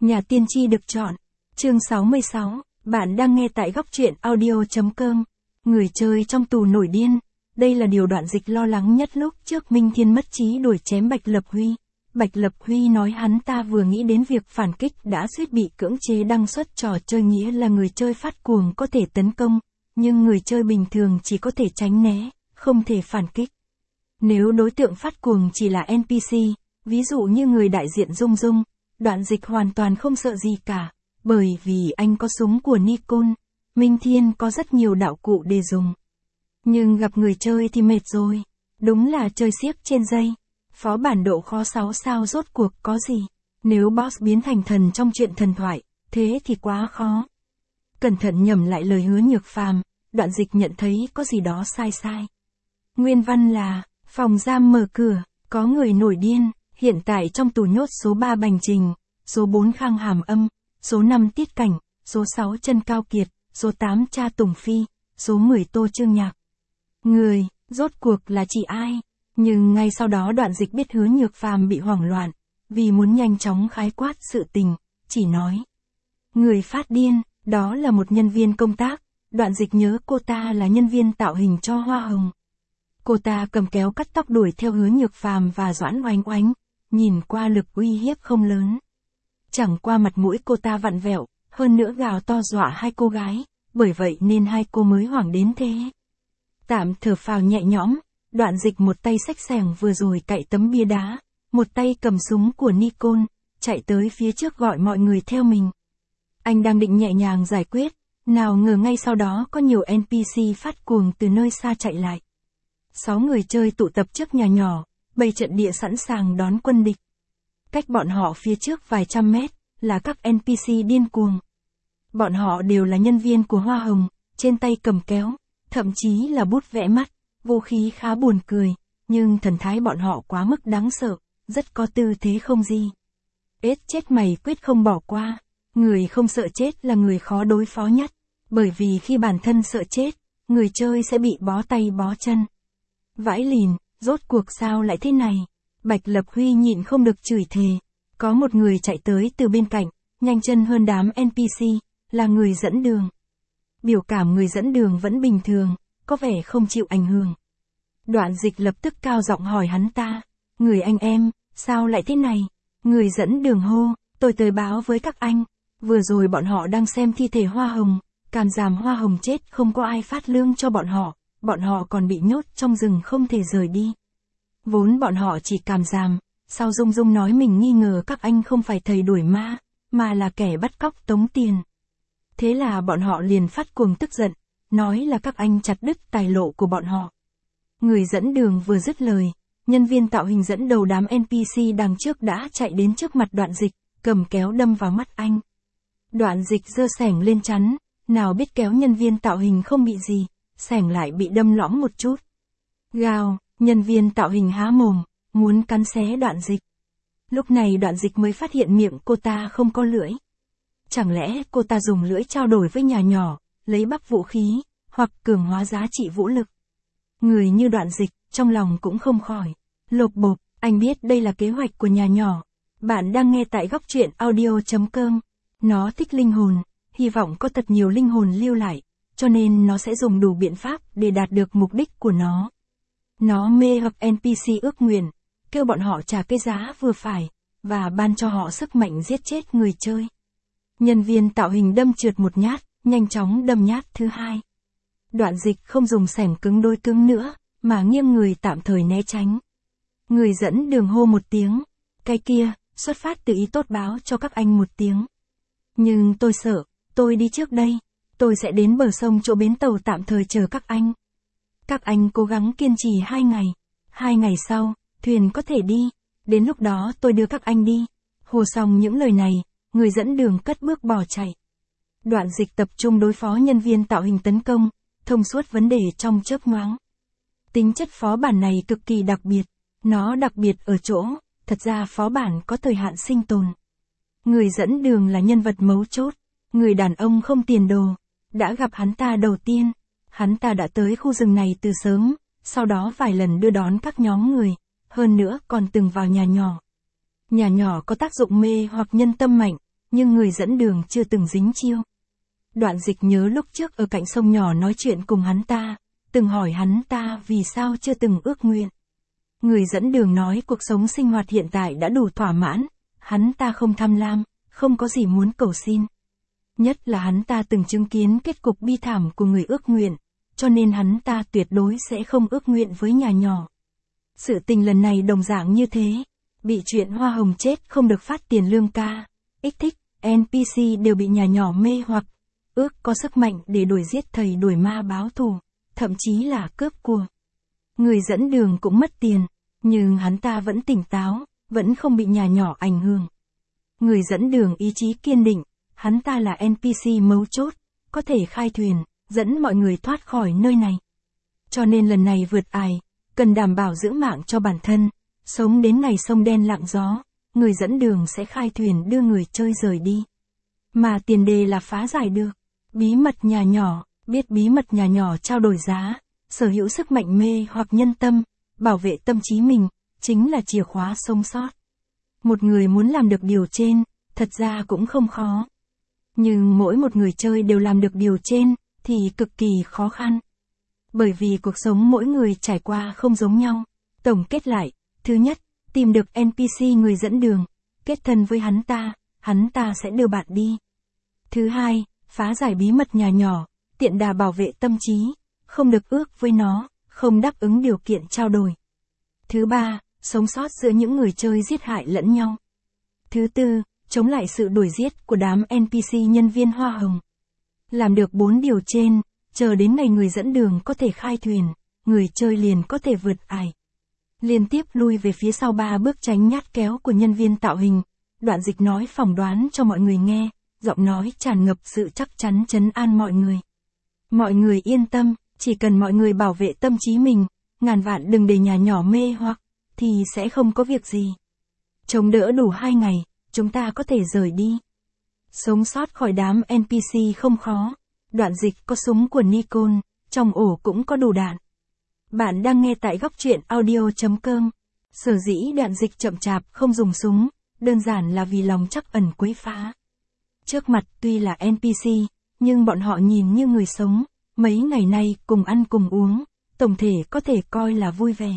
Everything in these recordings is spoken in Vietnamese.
Nhà tiên tri được chọn. Chương 66, bạn đang nghe tại góc truyện audio.com. Người chơi trong tù nổi điên. Đây là điều Đoạn Dịch lo lắng nhất lúc trước Minh Thiên mất trí đuổi chém Bạch Lập Huy. Bạch Lập Huy nói hắn ta vừa nghĩ đến việc phản kích đã suýt bị cưỡng chế đăng xuất trò chơi, nghĩa là người chơi phát cuồng có thể tấn công, nhưng người chơi bình thường chỉ có thể tránh né, không thể phản kích. Nếu đối tượng phát cuồng chỉ là NPC, ví dụ như người đại diện Dung Dung, Đoạn Dịch hoàn toàn không sợ gì cả, bởi vì anh có súng của Nikon, Minh Thiên có rất nhiều đạo cụ để dùng. Nhưng gặp người chơi thì mệt rồi, đúng là chơi xiếc trên dây. Phó bản độ khó 6 sao rốt cuộc có gì? Nếu boss biến thành thần trong truyện thần thoại, thế thì quá khó. Cẩn thận nhẩm lại lời hứa Nhược Phàm, Đoạn Dịch nhận thấy có gì đó sai sai. Nguyên văn là, phòng giam mở cửa, có người nổi điên, hiện tại trong tù nhốt số 3 Bành Trình, số 4 Khang Hàm Âm, số 5 Tiết Cảnh, số 6 Trân Cao Kiệt, số 8 Cha Tùng Phi, số 10 Tô Trương Nhạc. Người, rốt cuộc là chỉ ai? Nhưng ngay sau đó Đoạn Dịch biết hứa Nhược Phàm bị hoảng loạn, vì muốn nhanh chóng khái quát sự tình, chỉ nói. Người phát điên, đó là một nhân viên công tác, Đoạn Dịch nhớ cô ta là nhân viên tạo hình cho Hoa Hồng. Cô ta cầm kéo cắt tóc đuổi theo hứa Nhược Phàm và Doãn Oánh Oánh, nhìn qua lực uy hiếp không lớn. Chẳng qua mặt mũi cô ta vặn vẹo, hơn nữa gào to dọa hai cô gái, bởi vậy nên hai cô mới hoảng đến thế. Tạm thở phào nhẹ nhõm, Đoạn Dịch một tay xách xẻng vừa rồi cạy tấm bia đá, một tay cầm súng của Nikon, chạy tới phía trước gọi mọi người theo mình. Anh đang định nhẹ nhàng giải quyết, nào ngờ ngay sau đó có nhiều NPC phát cuồng từ nơi xa chạy lại. 6 người chơi tụ tập trước nhà nhỏ, bày trận địa sẵn sàng đón quân địch. Cách bọn họ phía trước vài trăm mét, là các NPC điên cuồng. Bọn họ đều là nhân viên của Hoa Hồng, trên tay cầm kéo, thậm chí là bút vẽ mắt, vũ khí khá buồn cười, nhưng thần thái bọn họ quá mức đáng sợ, rất có tư thế không gì. Ết chết mày quyết không bỏ qua, người không sợ chết là người khó đối phó nhất, bởi vì khi bản thân sợ chết, người chơi sẽ bị bó tay bó chân. Vãi lìn, rốt cuộc sao lại thế này? Bạch Lập Huy nhịn không được chửi thề. Có một người chạy tới từ bên cạnh, nhanh chân hơn đám NPC, là người dẫn đường. Biểu cảm người dẫn đường vẫn bình thường, có vẻ không chịu ảnh hưởng. Đoạn Dịch lập tức cao giọng hỏi hắn ta, người anh em, sao lại thế này? Người dẫn đường hô, tôi tới báo với các anh, vừa rồi bọn họ đang xem thi thể Hoa Hồng, càm giảm Hoa Hồng chết không có ai phát lương cho bọn họ còn bị nhốt trong rừng không thể rời đi. Vốn bọn họ chỉ càm giảm, sau Dung Dung nói mình nghi ngờ các anh không phải thầy đuổi ma, mà là kẻ bắt cóc tống tiền. Thế là bọn họ liền phát cuồng tức giận, nói là các anh chặt đứt tài lộ của bọn họ. Người dẫn đường vừa dứt lời, nhân viên tạo hình dẫn đầu đám NPC đằng trước đã chạy đến trước mặt Đoạn Dịch, cầm kéo đâm vào mắt anh. Đoạn Dịch giơ xẻng lên chắn, nào biết kéo nhân viên tạo hình không bị gì, xẻng lại bị đâm lõm một chút. Gào, nhân viên tạo hình há mồm, muốn cắn xé Đoạn Dịch. Lúc này Đoạn Dịch mới phát hiện miệng cô ta không có lưỡi. Chẳng lẽ cô ta dùng lưỡi trao đổi với nhà nhỏ, lấy bắp vũ khí, hoặc cường hóa giá trị vũ lực. Người như Đoạn Dịch, trong lòng cũng không khỏi lột bột, anh biết đây là kế hoạch của nhà nhỏ. Bạn đang nghe tại góc truyện audio.com. Nó thích linh hồn, hy vọng có thật nhiều linh hồn lưu lại, cho nên nó sẽ dùng đủ biện pháp để đạt được mục đích của nó. Nó mê hoặc NPC ước nguyện, kêu bọn họ trả cái giá vừa phải, và ban cho họ sức mạnh giết chết người chơi. Nhân viên tạo hình đâm trượt một nhát, nhanh chóng đâm nhát thứ hai. Đoạn Dịch không dùng xẻng cứng đôi cứng nữa, mà nghiêng người tạm thời né tránh. Người dẫn đường hô một tiếng, cái kia, xuất phát từ ý tốt báo cho các anh một tiếng. Nhưng tôi sợ, tôi đi trước đây, tôi sẽ đến bờ sông chỗ bến tàu tạm thời chờ các anh. Các anh cố gắng kiên trì 2 ngày. 2 ngày sau, thuyền có thể đi, đến lúc đó tôi đưa các anh đi. Hồ xong những lời này, người dẫn đường cất bước bỏ chạy. Đoạn Dịch tập trung đối phó nhân viên tạo hình tấn công, thông suốt vấn đề trong chớp nhoáng. Tính chất phó bản này cực kỳ đặc biệt, nó đặc biệt ở chỗ, thật ra phó bản có thời hạn sinh tồn. Người dẫn đường là nhân vật mấu chốt, người đàn ông không tiền đồ, đã gặp hắn ta đầu tiên. Hắn ta đã tới khu rừng này từ sớm, sau đó vài lần đưa đón các nhóm người, hơn nữa còn từng vào nhà nhỏ. Nhà nhỏ có tác dụng mê hoặc nhân tâm mạnh, nhưng người dẫn đường chưa từng dính chiêu. Đoạn Dịch nhớ lúc trước ở cạnh sông nhỏ nói chuyện cùng hắn ta, từng hỏi hắn ta vì sao chưa từng ước nguyện. Người dẫn đường nói cuộc sống sinh hoạt hiện tại đã đủ thỏa mãn, hắn ta không tham lam, không có gì muốn cầu xin. Nhất là hắn ta từng chứng kiến kết cục bi thảm của người ước nguyện, cho nên hắn ta tuyệt đối sẽ không ước nguyện với nhà nhỏ. Sự tình lần này đồng dạng như thế, bị chuyện hoa hồng chết không được phát tiền lương ca, ích thích, NPC đều bị nhà nhỏ mê hoặc, ước có sức mạnh để đuổi giết thầy đuổi ma báo thù, thậm chí là cướp của. Người dẫn đường cũng mất tiền, nhưng hắn ta vẫn tỉnh táo, vẫn không bị nhà nhỏ ảnh hưởng. Người dẫn đường ý chí kiên định, hắn ta là NPC mấu chốt, có thể khai thuyền, dẫn mọi người thoát khỏi nơi này. Cho nên lần này vượt ải, cần đảm bảo giữ mạng cho bản thân, sống đến ngày sông đen lặng gió, người dẫn đường sẽ khai thuyền đưa người chơi rời đi. Mà tiền đề là phá giải được bí mật nhà nhỏ, biết bí mật nhà nhỏ trao đổi giá, sở hữu sức mạnh mê hoặc nhân tâm, bảo vệ tâm trí mình, chính là chìa khóa sống sót. Một người muốn làm được điều trên, thật ra cũng không khó. Nhưng mỗi một người chơi đều làm được điều trên, thì cực kỳ khó khăn. Bởi vì cuộc sống mỗi người trải qua không giống nhau. Tổng kết lại, thứ nhất, tìm được NPC người dẫn đường, kết thân với hắn ta sẽ đưa bạn đi. Thứ hai, phá giải bí mật nhà nhỏ, tiện đà bảo vệ tâm trí, không được ước với nó, không đáp ứng điều kiện trao đổi. Thứ ba, sống sót giữa những người chơi giết hại lẫn nhau. Thứ tư, chống lại sự đuổi giết của đám NPC nhân viên hoa hồng. Làm được 4 điều trên, chờ đến ngày người dẫn đường có thể khai thuyền, người chơi liền có thể vượt ải. Liên tiếp lui về phía sau 3 bước tránh nhát kéo của nhân viên tạo hình, Đoạn Dịch nói phỏng đoán cho mọi người nghe, giọng nói tràn ngập sự chắc chắn trấn an mọi người. Mọi người yên tâm, chỉ cần mọi người bảo vệ tâm trí mình, ngàn vạn đừng để nhà nhỏ mê hoặc, thì sẽ không có việc gì. Chống đỡ đủ 2 ngày, chúng ta có thể rời đi. Sống sót khỏi đám NPC không khó. Đoạn Dịch có súng của Nikon, trong ổ cũng có đủ đạn. Bạn đang nghe tại góc truyện audio.com. Sở dĩ Đoạn Dịch chậm chạp không dùng súng, đơn giản là vì lòng trắc ẩn quấy phá. Trước mặt tuy là NPC, nhưng bọn họ nhìn như người sống, mấy ngày nay cùng ăn cùng uống, tổng thể có thể coi là vui vẻ.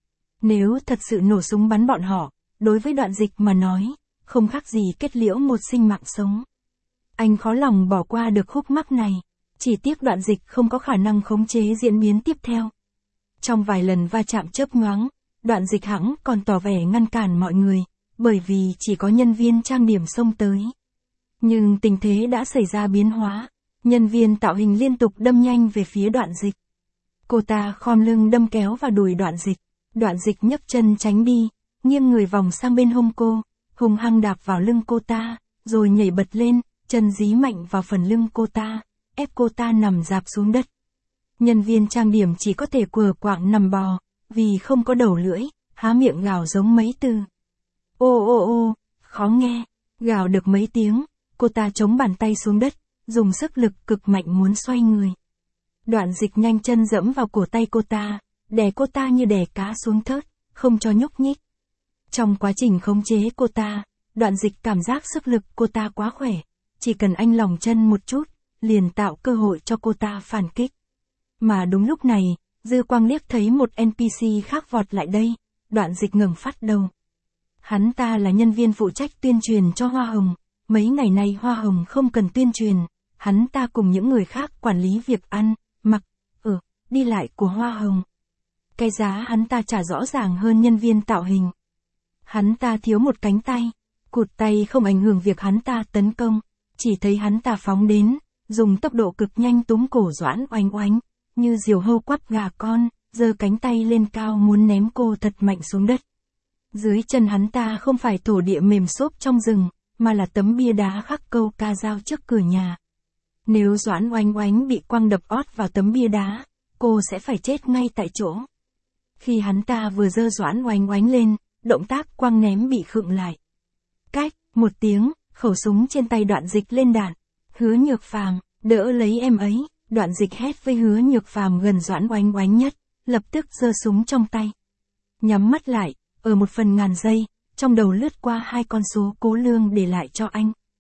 Nếu thật sự nổ súng bắn bọn họ, đối với Đoạn Dịch mà nói, không khác gì kết liễu một sinh mạng sống. Anh khó lòng bỏ qua được khúc mắc này, chỉ tiếc Đoạn Dịch không có khả năng khống chế diễn biến tiếp theo. Trong vài lần va chạm chớp nhoáng, Đoạn Dịch hẵng còn tỏ vẻ ngăn cản mọi người, bởi vì chỉ có nhân viên trang điểm xông tới. Nhưng tình thế đã xảy ra biến hóa, nhân viên tạo hình liên tục đâm nhanh về phía Đoạn Dịch. Cô ta khom lưng đâm kéo vào đùi Đoạn Dịch nhấc chân tránh đi, nghiêng người vòng sang bên hông cô, hung hăng đạp vào lưng cô ta, rồi nhảy bật lên, chân dí mạnh vào phần lưng cô ta, ép cô ta nằm rạp xuống đất. Nhân viên trang điểm chỉ có thể quờ quạng nằm bò, vì không có đầu lưỡi, há miệng gào giống mấy từ. Ô ô ô, khó nghe, gào được mấy tiếng, cô ta chống bàn tay xuống đất, dùng sức lực cực mạnh muốn xoay người. Đoạn Dịch nhanh chân dẫm vào cổ tay cô ta, đè cô ta như đè cá xuống thớt, không cho nhúc nhích. Trong quá trình khống chế cô ta, Đoạn Dịch cảm giác sức lực cô ta quá khỏe, chỉ cần anh lỏng chân một chút, liền tạo cơ hội cho cô ta phản kích. Mà đúng lúc này, dư quang liếc thấy một NPC khác vọt lại đây, Đoạn Dịch ngẩng phát đầu. Hắn ta là nhân viên phụ trách tuyên truyền cho Hoa Hồng, mấy ngày nay Hoa Hồng không cần tuyên truyền, hắn ta cùng những người khác quản lý việc ăn, mặc, ở, đi lại của Hoa Hồng. Cái giá hắn ta trả rõ ràng hơn nhân viên tạo hình. Hắn ta thiếu một cánh tay, cụt tay không ảnh hưởng việc hắn ta tấn công, chỉ thấy hắn ta phóng đến, dùng tốc độ cực nhanh túm cổ Doãn Oanh Oanh, như diều hâu quắp gà con, giơ cánh tay lên cao muốn ném cô thật mạnh xuống đất. Dưới chân hắn ta không phải thổ địa mềm xốp trong rừng, mà là tấm bia đá khắc câu ca dao trước cửa nhà. Nếu Doãn Oanh Oanh bị quăng đập ót vào tấm bia đá, cô sẽ phải chết ngay tại chỗ. Khi hắn ta vừa giơ Doãn Oanh Oanh lên, động tác quăng ném bị khựng lại. Cách, một tiếng, khẩu súng trên tay Đoạn Dịch lên đạn. Hứa Nhược Phàm, đỡ lấy em ấy, Đoạn Dịch hét với Hứa Nhược Phàm gần Doãn Oanh Oanh nhất, lập tức giơ súng trong tay. Nhắm mắt lại, ở một phần ngàn giây, trong đầu lướt qua 2 con số Cố Lương để lại cho anh.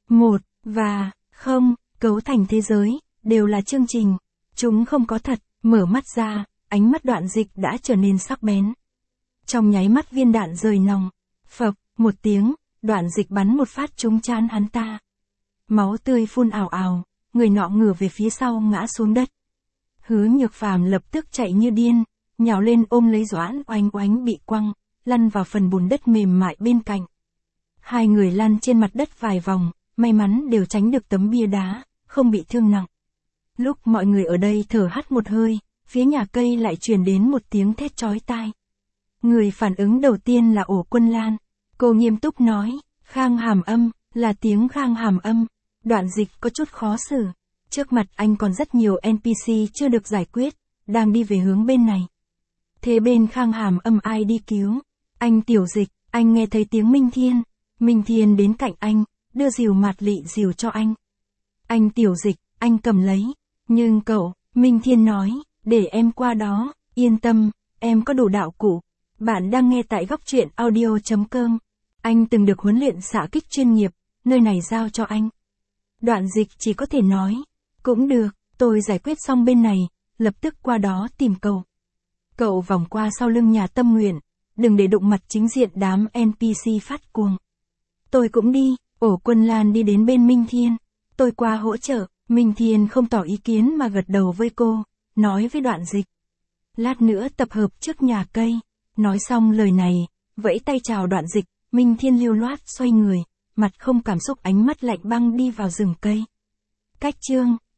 1 và 0 cấu thành thế giới, đều là chương trình. Chúng không có thật. Mở mắt ra, ánh mắt Đoạn Dịch đã trở nên sắc bén. Trong nháy mắt viên đạn rời nòng. Phập, một tiếng, Đoạn Dịch bắn một phát trúng trán hắn ta. Máu tươi phun ào ào, người nọ ngửa về phía sau ngã xuống đất. Hứa Nhược Phàm lập tức chạy như điên, nhào lên ôm lấy Doãn Oánh Oánh bị quăng, lăn vào phần bùn đất mềm mại bên cạnh. Hai người lăn trên mặt đất vài vòng, may mắn đều tránh được tấm bia đá, không bị thương nặng. Lúc mọi người ở đây thở hắt một hơi, phía nhà cây lại truyền đến một tiếng thét chói tai. Người phản ứng đầu tiên là Ổ Quân Lan. Cô nghiêm túc nói, Khang Hàm Âm, là tiếng Khang Hàm Âm. Đoạn Dịch có chút khó xử. Trước mặt anh còn rất nhiều NPC chưa được giải quyết, đang đi về hướng bên này. Thế bên Khang Hàm Âm ai đi cứu? Anh Tiểu Dịch, anh nghe thấy tiếng Minh Thiên. Minh Thiên đến cạnh anh, đưa rìu mạt lị rìu cho anh. Anh Tiểu Dịch, anh cầm lấy. Nhưng cậu, Minh Thiên nói, để em qua đó, yên tâm, em có đủ đạo cụ. Bạn đang nghe tại góc truyện audio.com. Anh từng được huấn luyện xạ kích chuyên nghiệp, nơi này giao cho anh. Đoạn Dịch chỉ có thể nói, cũng được, tôi giải quyết xong bên này, lập tức qua đó tìm cậu. Cậu vòng qua sau lưng nhà Tâm Nguyện, đừng để đụng mặt chính diện đám NPC phát cuồng. Tôi cũng đi. Ổ Quân Lan đi đến bên Minh Thiên. Tôi qua hỗ trợ. Minh Thiên không tỏ ý kiến mà gật đầu với cô, nói với Đoạn Dịch. Lát nữa tập hợp trước nhà cây. Nói xong lời này, vẫy tay chào Đoạn Dịch, Minh Thiên lưu loát xoay người, mặt không cảm xúc ánh mắt lạnh băng đi vào rừng cây. Cách chương